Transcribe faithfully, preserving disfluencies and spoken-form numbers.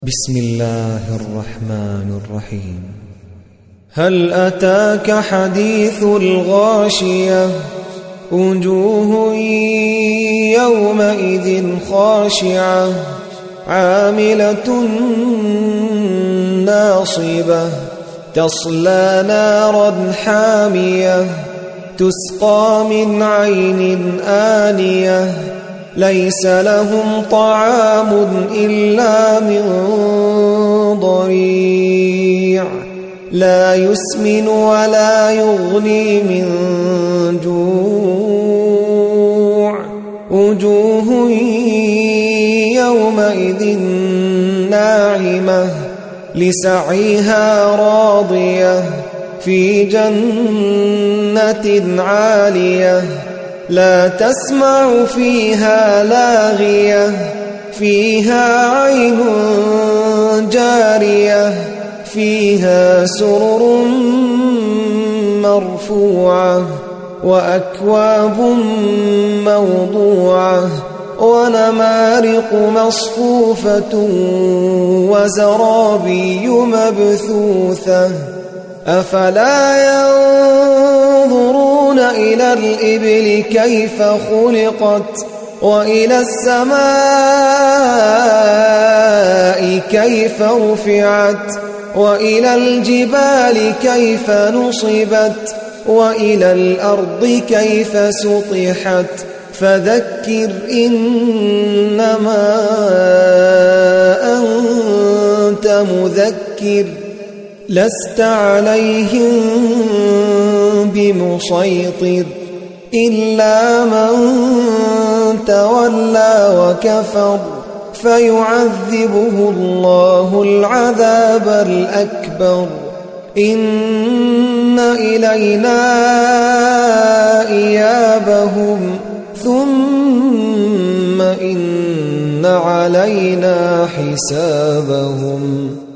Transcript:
بسم الله الرحمن الرحيم. هل أتاك حديث الغاشية؟ وجوه يومئذ خاشعة عاملة ناصبة تصلى نارا حامية تسقى من عين آنية ليس لهم طعام إلا من ضريع لا يسمن ولا يغني من جوع وجوه يومئذ ناعمة لسعيها راضية في جنة عالية لا تسمع فيها لاغية فيها عين جارية فيها سرر مرفوعة وأكواب موضوعة ونمارق مصفوفة وزرابي مبثوثة أفلا ينظرون إلى الإبل كيف خلقت وإلى السماء كيف رفعت وإلى الجبال كيف نصبت وإلى الأرض كيف سطحت فذكر إنما أنت مذكر لست عليهم بمسيطر إلا من تولى وكفر فيعذبه الله العذاب الأكبر إن إلينا إيابهم ثم إن علينا حسابهم.